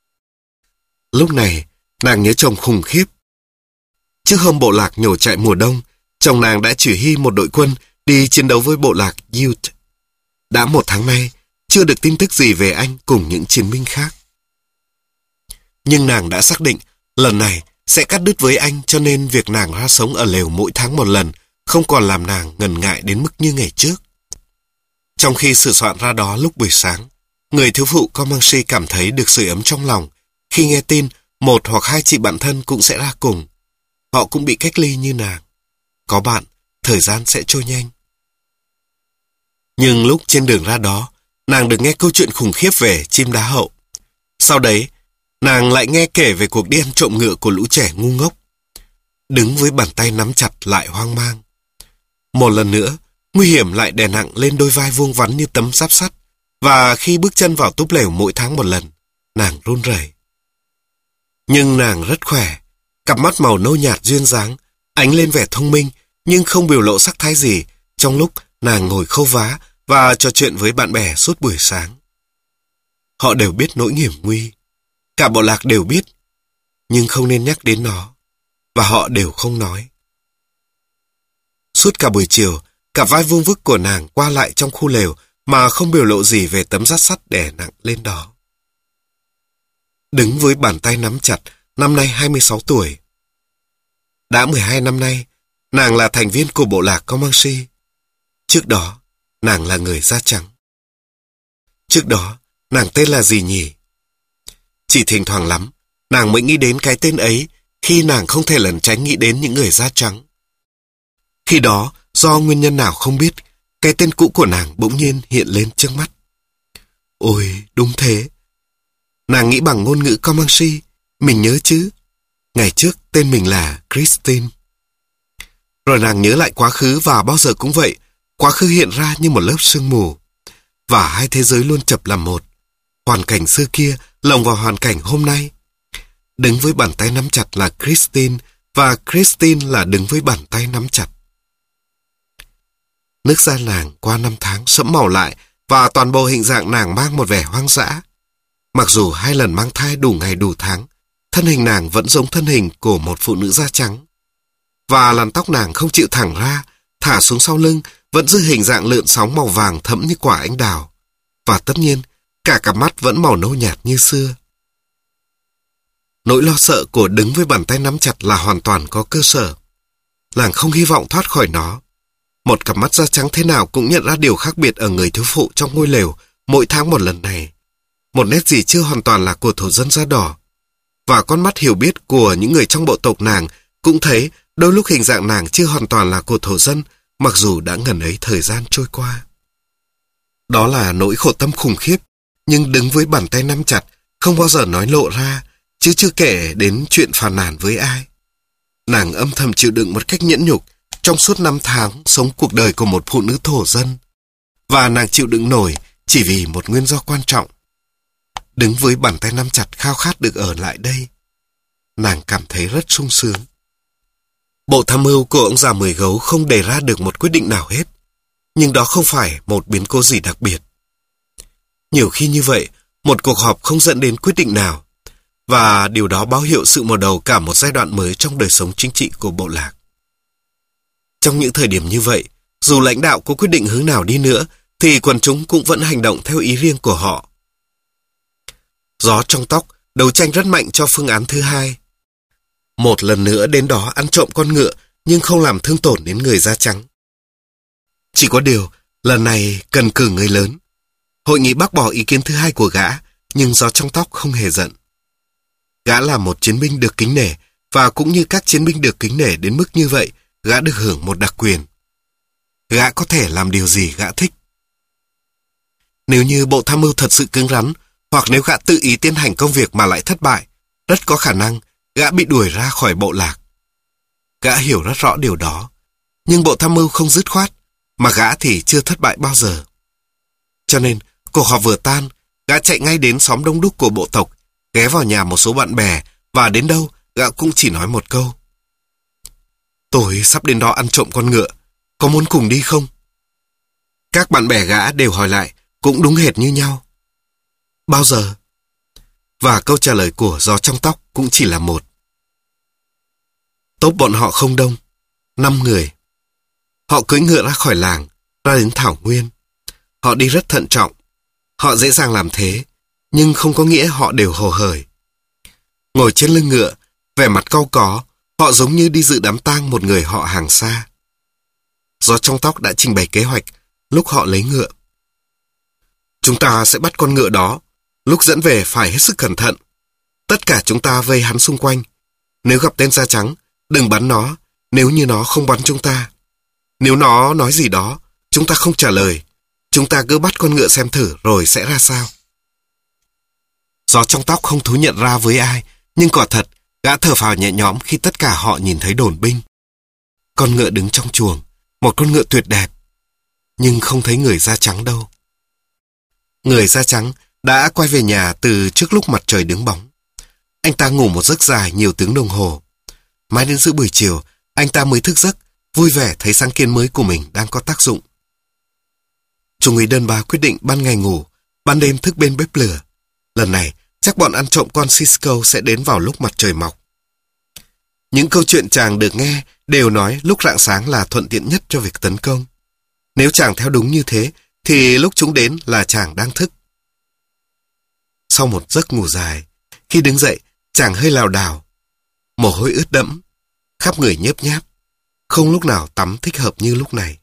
Lúc này, nàng nhớ chồng khủng khiếp. Trước hôm bộ lạc nhổ trại mùa đông, chồng nàng đã chỉ huy một đội quân đi chiến đấu với bộ lạc Ute. Đã một tháng nay, chưa được tin tức gì về anh cùng những chiến binh khác. Nhưng nàng đã xác định lần này sẽ cắt đứt với anh, cho nên việc nàng ra sống ở lều mỗi tháng một lần không còn làm nàng ngần ngại đến mức như ngày trước. Trong khi sửa soạn ra đó lúc buổi sáng, người thiếu phụ Comanche cảm thấy được sưởi ấm trong lòng khi nghe tin một hoặc hai chị bạn thân cũng sẽ ra cùng. Họ cũng bị cách ly như nàng. Có bạn, thời gian sẽ trôi nhanh. Nhưng lúc trên đường ra đó, nàng được nghe câu chuyện khủng khiếp về chim đá hậu. Sau đấy, nàng lại nghe kể về cuộc đi ăn trộm ngựa của lũ trẻ ngu ngốc. Đứng với bàn tay nắm chặt lại hoang mang. Một lần nữa, nguy hiểm lại đè nặng lên đôi vai vuông vắn như tấm giáp sắt, và khi bước chân vào túp lều mỗi tháng một lần, nàng run rẩy. Nhưng nàng rất khỏe, cặp mắt màu nâu nhạt duyên dáng, ánh lên vẻ thông minh, nhưng không biểu lộ sắc thái gì, trong lúc nàng ngồi khâu vá và trò chuyện với bạn bè suốt buổi sáng. Họ đều biết nỗi hiểm nguy, cả bộ lạc đều biết, nhưng không nên nhắc đến nó, và họ đều không nói. Suốt cả buổi chiều, cả vai vuông vức của nàng qua lại trong khu lều mà không biểu lộ gì về tấm dát sắt đè nặng lên đó. Đứng với bàn tay nắm chặt, năm nay hai mươi sáu tuổi. Đã mười hai năm nay, nàng là thành viên của bộ lạc Comanche. Trước đó, nàng là người da trắng. Trước đó, nàng tên là gì nhỉ? Chỉ thỉnh thoảng lắm, nàng mới nghĩ đến cái tên ấy khi nàng không thể lẩn tránh nghĩ đến những người da trắng. Khi đó, do nguyên nhân nào không biết, cái tên cũ của nàng bỗng nhiên hiện lên trước mắt. Ôi, đúng thế. Nàng nghĩ bằng ngôn ngữ Comanche, mình nhớ chứ. Ngày trước tên mình là Christine. Rồi nàng nhớ lại quá khứ và bao giờ cũng vậy, quá khứ hiện ra như một lớp sương mù. Và hai thế giới luôn chập làm một. Hoàn cảnh xưa kia lồng vào hoàn cảnh hôm nay. Đứng với bàn tay nắm chặt là Christine, và Christine là đứng với bàn tay nắm chặt. Nước da nàng qua năm tháng sẫm màu lại, và toàn bộ hình dạng nàng mang một vẻ hoang dã. Mặc dù hai lần mang thai đủ ngày đủ tháng, thân hình nàng vẫn giống thân hình của một phụ nữ da trắng. Và làn tóc nàng không chịu thẳng ra, thả xuống sau lưng, vẫn giữ hình dạng lượn sóng màu vàng thẫm như quả anh đào. Và tất nhiên, cả cặp mắt vẫn màu nâu nhạt như xưa. Nỗi lo sợ của đứng với bàn tay nắm chặt là hoàn toàn có cơ sở. Nàng không hy vọng thoát khỏi nó. Một cặp mắt da trắng thế nào cũng nhận ra điều khác biệt ở người thiếu phụ trong ngôi lều mỗi tháng một lần này. Một nét gì chưa hoàn toàn là của thổ dân da đỏ. Và con mắt hiểu biết của những người trong bộ tộc nàng cũng thấy đôi lúc hình dạng nàng chưa hoàn toàn là của thổ dân, mặc dù đã ngần ấy thời gian trôi qua. Đó là nỗi khổ tâm khủng khiếp, nhưng đứng với bàn tay nắm chặt, không bao giờ nói lộ ra, chứ chưa kể đến chuyện phàn nàn với ai. Nàng âm thầm chịu đựng một cách nhẫn nhục trong suốt năm tháng sống cuộc đời của một phụ nữ thổ dân. Và nàng chịu đựng nổi chỉ vì một nguyên do quan trọng. Đứng với bàn tay nắm chặt khao khát được ở lại đây. Nàng cảm thấy rất sung sướng. Bộ tham mưu của ông già Mười Gấu không đề ra được một quyết định nào hết. Nhưng đó không phải một biến cố gì đặc biệt. Nhiều khi như vậy, một cuộc họp không dẫn đến quyết định nào. Và điều đó báo hiệu sự mở đầu cả một giai đoạn mới trong đời sống chính trị của bộ lạc. Trong những thời điểm như vậy, dù lãnh đạo có quyết định hướng nào đi nữa, thì quần chúng cũng vẫn hành động theo ý riêng của họ. Gió trong tóc đấu tranh rất mạnh cho phương án thứ hai. Một lần nữa đến đó ăn trộm con ngựa, nhưng không làm thương tổn đến người da trắng. Chỉ có điều, lần này cần cử người lớn. Hội nghị bác bỏ ý kiến thứ hai của gã, nhưng gió trong tóc không hề giận. Gã là một chiến binh được kính nể, và cũng như các chiến binh được kính nể đến mức như vậy, gã được hưởng một đặc quyền. Gã có thể làm điều gì gã thích. Nếu như bộ tham mưu thật sự cứng rắn, hoặc nếu gã tự ý tiến hành công việc mà lại thất bại, rất có khả năng gã bị đuổi ra khỏi bộ lạc. Gã hiểu rất rõ điều đó, nhưng bộ tham mưu không dứt khoát, mà gã thì chưa thất bại bao giờ. Cho nên, cuộc họp vừa tan, gã chạy ngay đến xóm đông đúc của bộ tộc, ghé vào nhà một số bạn bè, và đến đâu gã cũng chỉ nói một câu. Tôi sắp đến đó ăn trộm con ngựa, có muốn cùng đi không? Các bạn bè gã đều hỏi lại, cũng đúng hệt như nhau. Bao giờ? Và câu trả lời của gió trong tóc cũng chỉ là một. Tốp bọn họ không đông, năm người. Họ cưỡi ngựa ra khỏi làng, ra đến thảo nguyên. Họ đi rất thận trọng. Họ dễ dàng làm thế, nhưng không có nghĩa họ đều hồ hởi. Ngồi trên lưng ngựa, vẻ mặt cau có, họ giống như đi dự đám tang một người họ hàng xa. Gió trong tóc đã trình bày kế hoạch lúc họ lấy ngựa. Chúng ta sẽ bắt con ngựa đó, lúc dẫn về phải hết sức cẩn thận. Tất cả chúng ta vây hắn xung quanh. Nếu gặp tên da trắng, đừng bắn nó, nếu như nó không bắn chúng ta. Nếu nó nói gì đó, chúng ta không trả lời. Chúng ta cứ bắt con ngựa xem thử rồi sẽ ra sao. Gió trong tóc không thú nhận ra với ai, nhưng quả thật, gã thở phào nhẹ nhõm khi tất cả họ nhìn thấy đồn binh. Con ngựa đứng trong chuồng, một con ngựa tuyệt đẹp, nhưng không thấy người da trắng đâu. Người da trắng đã quay về nhà từ trước lúc mặt trời đứng bóng. Anh ta ngủ một giấc dài nhiều tiếng đồng hồ. Mãi đến giữa buổi chiều, anh ta mới thức giấc, vui vẻ thấy sáng kiến mới của mình đang có tác dụng. Trung úy Đơn Ba quyết định ban ngày ngủ, ban đêm thức bên bếp lửa. Lần này, chắc bọn ăn trộm con Cisco sẽ đến vào lúc mặt trời mọc. Những câu chuyện chàng được nghe đều nói lúc rạng sáng là thuận tiện nhất cho việc tấn công. Nếu chàng theo đúng như thế, thì lúc chúng đến là chàng đang thức. Sau một giấc ngủ dài, khi đứng dậy, chàng hơi lảo đảo. Mồ hôi ướt đẫm, khắp người nhớp nháp. Không lúc nào tắm thích hợp như lúc này.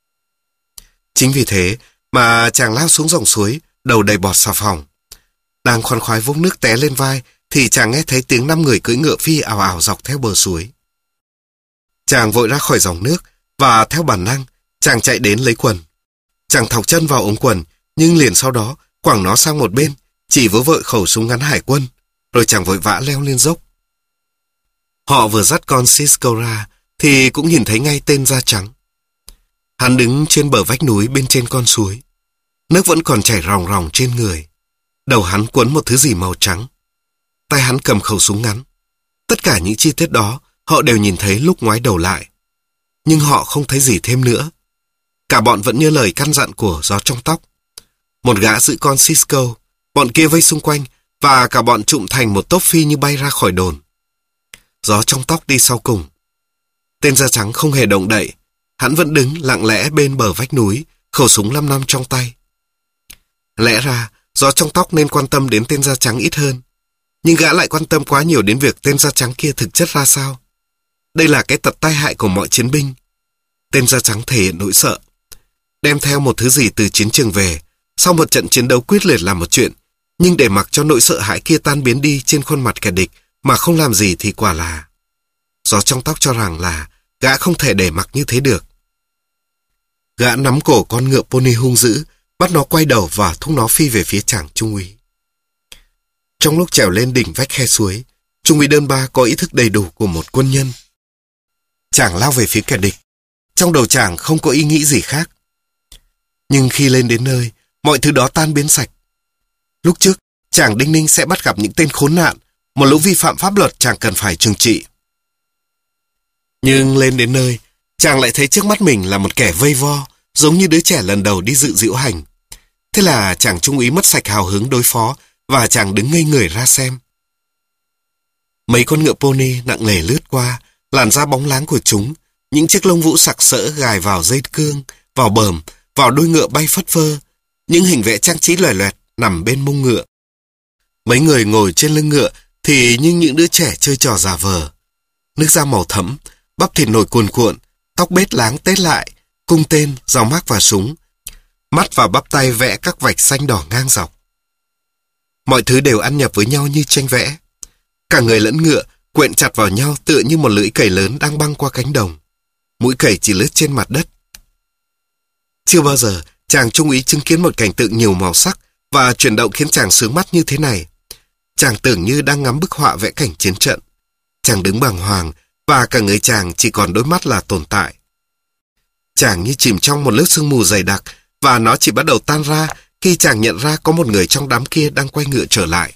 Chính vì thế mà chàng lao xuống dòng suối, đầu đầy bọt xà phòng. Đang khoan khoái vốc nước té lên vai, thì chàng nghe thấy tiếng năm người cưỡi ngựa phi ào ào dọc theo bờ suối. Chàng vội ra khỏi dòng nước, và theo bản năng, chàng chạy đến lấy quần. Chàng thọc chân vào ống quần, nhưng liền sau đó quẳng nó sang một bên, chỉ vớ vội khẩu súng ngắn hải quân, rồi chàng vội vã leo lên dốc. Họ vừa dắt con Cisco ra, thì cũng nhìn thấy ngay tên da trắng. Hắn đứng trên bờ vách núi bên trên con suối. Nước vẫn còn chảy ròng ròng trên người. Đầu hắn quấn một thứ gì màu trắng. Tay hắn cầm khẩu súng ngắn. Tất cả những chi tiết đó họ đều nhìn thấy lúc ngoái đầu lại. Nhưng họ không thấy gì thêm nữa. Cả bọn vẫn như lời căn dặn của Gió trong tóc. Một gã giữ con Cisco, bọn kia vây xung quanh, và cả bọn trụm thành một tốp phi như bay ra khỏi đồn. Gió trong tóc đi sau cùng. Tên da trắng không hề động đậy. Hắn vẫn đứng lặng lẽ bên bờ vách núi, khẩu súng lăm năm trong tay. Lẽ ra, Gió trong tóc nên quan tâm đến tên da trắng ít hơn. Nhưng gã lại quan tâm quá nhiều đến việc tên da trắng kia thực chất ra sao. Đây là cái tật tai hại của mọi chiến binh. Tên da trắng thể hiện nỗi sợ. Đem theo một thứ gì từ chiến trường về, sau một trận chiến đấu quyết liệt là một chuyện, nhưng để mặc cho nỗi sợ hãi kia tan biến đi trên khuôn mặt kẻ địch mà không làm gì thì quả là... Gió trong tóc cho rằng là gã không thể để mặc như thế được. Gã nắm cổ con ngựa pony hung dữ, bắt nó quay đầu và thúc nó phi về phía chàng trung úy. Trong lúc trèo lên đỉnh vách khe suối, Trung úy Đơn Ba có ý thức đầy đủ của một quân nhân. Chàng lao về phía kẻ địch. Trong đầu chàng không có ý nghĩ gì khác. Nhưng khi lên đến nơi, mọi thứ đó tan biến sạch. Lúc trước, chàng đinh ninh sẽ bắt gặp những tên khốn nạn, một lũ vi phạm pháp luật chàng cần phải trừng trị. Nhưng lên đến nơi, chàng lại thấy trước mắt mình là một kẻ vây vo, giống như đứa trẻ lần đầu đi dự diễu hành. Thế là chàng trung úy mất sạch hào hứng đối phó, và chàng đứng ngây người ra xem. Mấy con ngựa pony nặng nề lướt qua, làn da bóng láng của chúng, những chiếc lông vũ sặc sỡ gài vào dây cương, vào bờm, vào đuôi ngựa bay phất phơ, những hình vẽ trang trí loè loẹt nằm bên mông ngựa. Mấy người ngồi trên lưng ngựa thì như những đứa trẻ chơi trò giả vờ. Nước da màu thẫm, bắp thịt nổi cuồn cuộn, tóc bết láng tết lại, cung tên, dao mác và súng. Mắt và bắp tay vẽ các vạch xanh đỏ ngang dọc. Mọi thứ đều ăn nhập với nhau như tranh vẽ. Cả người lẫn ngựa quện chặt vào nhau tựa như một lưỡi cày lớn đang băng qua cánh đồng. Mũi cày chỉ lướt trên mặt đất. Chưa bao giờ chàng trung úy chứng kiến một cảnh tượng nhiều màu sắc và chuyển động khiến chàng sướng mắt như thế này. Chàng tưởng như đang ngắm bức họa vẽ cảnh chiến trận. Chàng đứng bàng hoàng và cả người chàng chỉ còn đôi mắt là tồn tại. Chàng như chìm trong một lớp sương mù dày đặc, và nó chỉ bắt đầu tan ra khi chàng nhận ra có một người trong đám kia đang quay ngựa trở lại.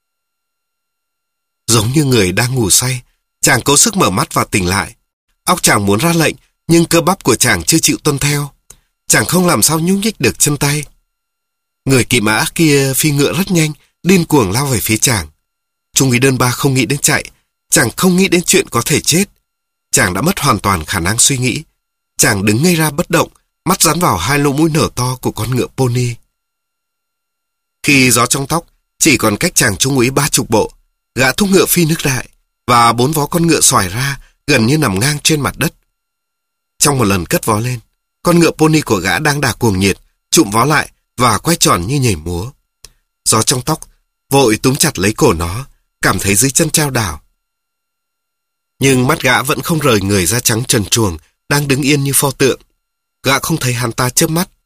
Giống như người đang ngủ say, chàng cố sức mở mắt và tỉnh lại. Óc chàng muốn ra lệnh, nhưng cơ bắp của chàng chưa chịu tuân theo. Chàng không làm sao nhúc nhích được chân tay. Người kỵ mã kia phi ngựa rất nhanh, điên cuồng lao về phía chàng. Trung úy Đơn Ba không nghĩ đến chạy, chàng không nghĩ đến chuyện có thể chết. Chàng đã mất hoàn toàn khả năng suy nghĩ. Chàng đứng ngây ra bất động, mắt dán vào hai lỗ mũi nở to của con ngựa pony. Khi Gió trong tóc chỉ còn cách chàng trung úy ba chục bộ, gã thúc ngựa phi nước đại, và bốn vó con ngựa xoài ra, gần như nằm ngang trên mặt đất. Trong một lần cất vó lên, con ngựa pony của gã đang đà cuồng nhiệt, trụm vó lại và quay tròn như nhảy múa. Gió trong tóc vội túm chặt lấy cổ nó, cảm thấy dưới chân chao đảo. Nhưng mắt gã vẫn không rời người da trắng trần truồng đang đứng yên như pho tượng. Gã không thấy hắn ta chớp mắt.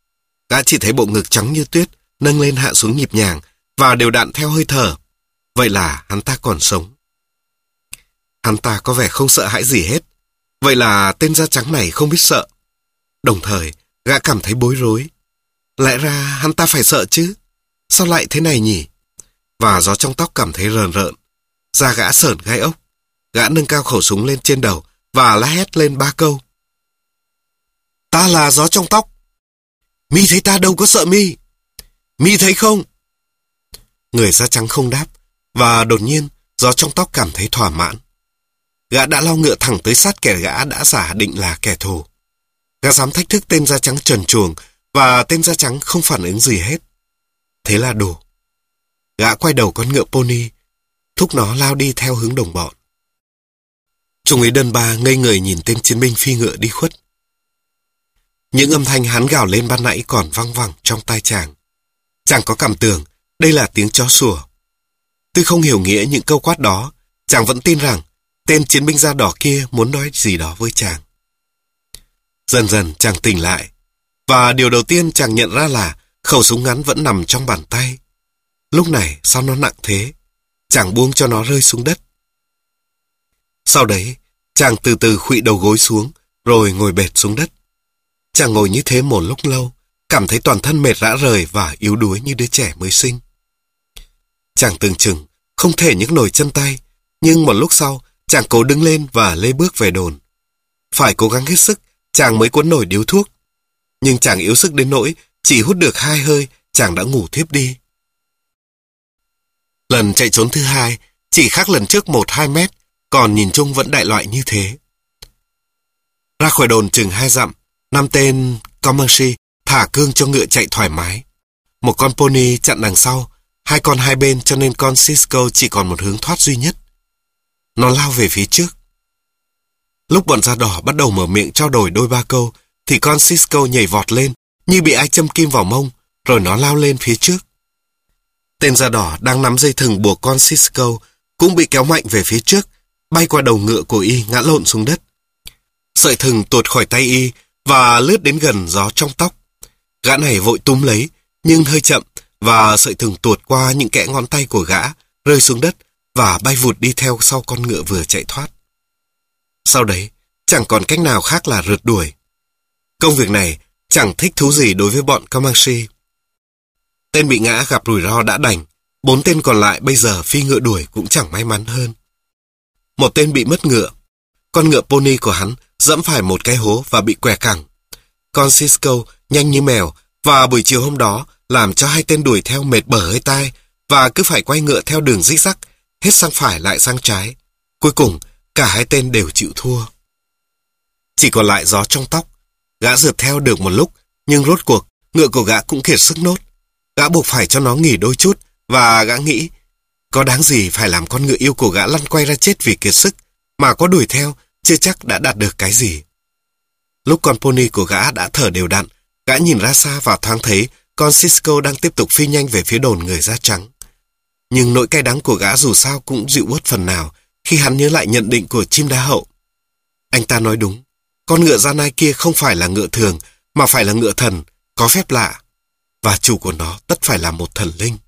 Gã chỉ thấy bộ ngực trắng như tuyết, nâng lên hạ xuống nhịp nhàng và đều đặn theo hơi thở. Vậy là hắn ta còn sống. Hắn ta có vẻ không sợ hãi gì hết. Vậy là tên da trắng này không biết sợ. Đồng thời, gã cảm thấy bối rối. Lẽ ra hắn ta phải sợ chứ. Sao lại thế này nhỉ? Và gió trong tóc cảm thấy rờn rợn. Da gã sởn gai ốc. Gã nâng cao khẩu súng lên trên đầu và la hét lên ba câu. Ta là gió trong tóc. Mi thấy ta đâu có sợ mi. Mi thấy không? Người da trắng không đáp. Và đột nhiên, gió trong tóc cảm thấy thỏa mãn. Gã đã lao ngựa thẳng tới sát kẻ gã đã giả định là kẻ thù. Gã dám thách thức tên da trắng trần truồng và tên da trắng không phản ứng gì hết. Thế là đủ. Gã quay đầu con ngựa pony, thúc nó lao đi theo hướng đồng bọn. Trung úy Đơn Ba ngây người nhìn tên chiến binh phi ngựa đi khuất. Những âm thanh hắn gào lên ban nãy còn văng vẳng trong tai chàng. Chàng có cảm tưởng đây là tiếng chó sủa. Tuy không hiểu nghĩa những câu quát đó, chàng vẫn tin rằng tên chiến binh da đỏ kia muốn nói gì đó với chàng. Dần dần chàng tỉnh lại, và điều đầu tiên chàng nhận ra là khẩu súng ngắn vẫn nằm trong bàn tay. Lúc này sao nó nặng thế? Chàng buông cho nó rơi xuống đất. Sau đấy, chàng từ từ khuỵu đầu gối xuống, rồi ngồi bệt xuống đất. Chàng ngồi như thế một lúc lâu, cảm thấy toàn thân mệt rã rời và yếu đuối như đứa trẻ mới sinh. Chàng tưởng chừng không thể nhấc nổi chân tay, nhưng một lúc sau, chàng cố đứng lên và lê bước về đồn. Phải cố gắng hết sức, chàng mới cuốn nổi điếu thuốc. Nhưng chàng yếu sức đến nỗi chỉ hút được hai hơi, chàng đã ngủ thiếp đi. Lần chạy trốn thứ hai, chỉ khác lần trước một hai mét, còn nhìn chung vẫn đại loại như thế. Ra khỏi đồn chừng hai dặm, năm tên Comanche thả cương cho ngựa chạy thoải mái. Một con pony chặn đằng sau, hai con hai bên cho nên con Cisco chỉ còn một hướng thoát duy nhất. Nó lao về phía trước. Lúc bọn da đỏ bắt đầu mở miệng trao đổi đôi ba câu, thì con Cisco nhảy vọt lên, như bị ai châm kim vào mông, rồi nó lao lên phía trước. Tên da đỏ đang nắm dây thừng buộc con Cisco, cũng bị kéo mạnh về phía trước, bay qua đầu ngựa của y ngã lộn xuống đất. Sợi thừng tuột khỏi tay y và lướt đến gần gió trong tóc. Gã này vội túm lấy, nhưng hơi chậm, và sợi thừng tuột qua những kẽ ngón tay của gã, rơi xuống đất và bay vụt đi theo sau con ngựa vừa chạy thoát. Sau đấy, chẳng còn cách nào khác là rượt đuổi. Công việc này chẳng thích thú gì đối với bọn Comanche. Tên bị ngã gặp rủi ro đã đành, bốn tên còn lại bây giờ phi ngựa đuổi cũng chẳng may mắn hơn. Một tên bị mất ngựa. Con ngựa pony của hắn dẫm phải một cái hố và bị què cẳng. Con Cisco nhanh như mèo, và buổi chiều hôm đó làm cho hai tên đuổi theo mệt bở hơi tai, và cứ phải quay ngựa theo đường zigzag, hết sang phải lại sang trái. Cuối cùng, cả hai tên đều chịu thua. Chỉ còn lại gió trong tóc. Gã rượt theo được một lúc, nhưng rốt cuộc, ngựa của gã cũng kiệt sức nốt. Gã buộc phải cho nó nghỉ đôi chút, và gã nghĩ, có đáng gì phải làm con ngựa yêu của gã lăn quay ra chết vì kiệt sức, mà có đuổi theo, chưa chắc đã đạt được cái gì. Lúc con pony của gã đã thở đều đặn, gã nhìn ra xa và thoáng thấy con Cisco đang tiếp tục phi nhanh về phía đồn người da trắng. Nhưng nỗi cay đắng của gã dù sao cũng dịu bớt phần nào khi hắn nhớ lại nhận định của chim đá hậu. Anh ta nói đúng, con ngựa da nai kia không phải là ngựa thường, mà phải là ngựa thần, có phép lạ, và chủ của nó tất phải là một thần linh.